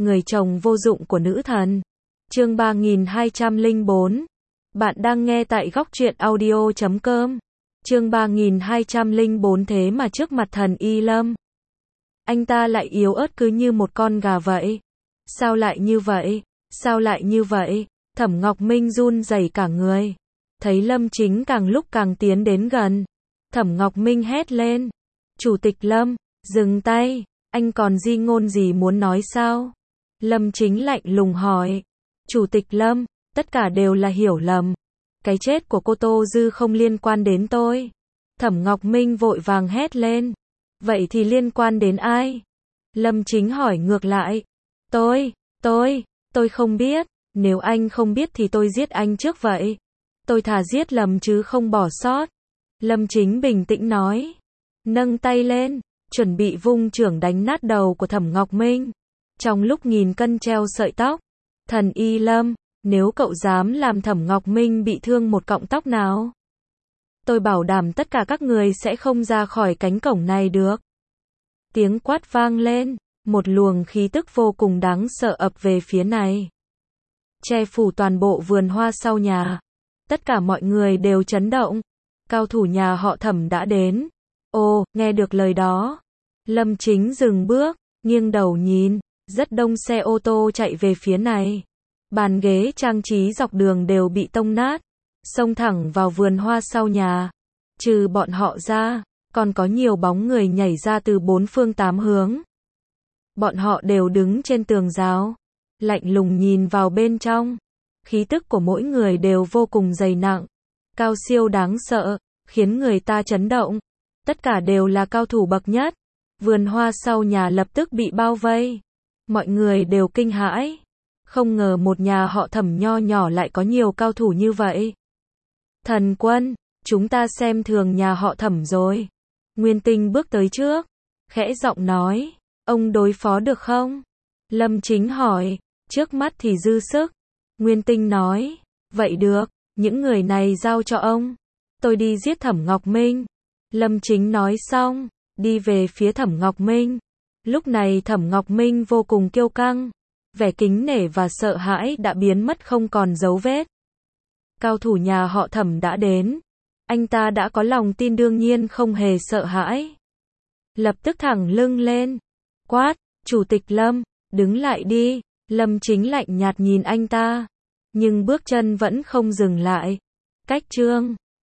người chồng vô dụng của nữ thần. Chương 3204. Bạn đang nghe tại góc truyện audio.com. Chương 3204. Thế mà trước mặt thần Y Lâm, anh ta lại yếu ớt cứ như một con gà vậy. Sao lại như vậy? Sao lại như vậy? Thẩm Ngọc Minh run rẩy cả người. Thấy Lâm Chính càng lúc càng tiến đến gần, Thẩm Ngọc Minh hét lên: "Chủ tịch Lâm, dừng tay, anh còn di ngôn gì muốn nói sao?" Lâm Chính lạnh lùng hỏi. "Chủ tịch Lâm, tất cả đều là hiểu lầm. Cái chết của cô Tô Dư không liên quan đến tôi." Thẩm Ngọc Minh vội vàng hét lên. "Vậy thì liên quan đến ai?" Lâm Chính hỏi ngược lại. Tôi không biết. Nếu anh không biết thì tôi giết anh trước vậy. Tôi thà giết lầm chứ không bỏ sót." Lâm Chính bình tĩnh nói. Nâng tay lên, chuẩn bị vung chưởng đánh nát đầu của Thẩm Ngọc Minh. Trong lúc nghìn cân treo sợi tóc, thần Y Lâm, nếu cậu dám làm Thẩm Ngọc Minh bị thương một cọng tóc nào, tôi bảo đảm tất cả các người sẽ không ra khỏi cánh cổng này được. Tiếng quát vang lên, một luồng khí tức vô cùng đáng sợ ập về phía này, che phủ toàn bộ vườn hoa sau nhà. Tất cả mọi người đều chấn động. Cao thủ nhà họ Thẩm đã đến. Ồ, nghe được lời đó, Lâm Chính dừng bước, nghiêng đầu nhìn, rất đông xe ô tô chạy về phía này. Bàn ghế trang trí dọc đường đều bị tông nát, xông thẳng vào vườn hoa sau nhà. Trừ bọn họ ra, còn có nhiều bóng người nhảy ra từ bốn phương tám hướng. Bọn họ đều đứng trên tường rào, lạnh lùng nhìn vào bên trong. Khí tức của mỗi người đều vô cùng dày nặng, cao siêu đáng sợ, khiến người ta chấn động. Tất cả đều là cao thủ bậc nhất. Vườn hoa sau nhà lập tức bị bao vây. Mọi người đều kinh hãi. Không ngờ một nhà họ Thẩm nho nhỏ lại có nhiều cao thủ như vậy. Thần Quân, chúng ta xem thường nhà họ Thẩm rồi. Nguyên Tinh bước tới trước, khẽ giọng nói, ông đối phó được không? Lâm Chính hỏi, trước mắt thì dư sức. Nguyên Tinh nói, vậy được, những người này giao cho ông. Tôi đi giết Thẩm Ngọc Minh. Lâm Chính nói xong, đi về phía Thẩm Ngọc Minh. Lúc này Thẩm Ngọc Minh vô cùng kiêu căng. Vẻ kính nể và sợ hãi đã biến mất không còn dấu vết. Cao thủ nhà họ Thẩm đã đến. Anh ta đã có lòng tin đương nhiên không hề sợ hãi. Lập tức thẳng lưng lên, quát, Chủ tịch Lâm, đứng lại đi. Lâm Chính lạnh nhạt nhìn anh ta, nhưng bước chân vẫn không dừng lại. Cách chương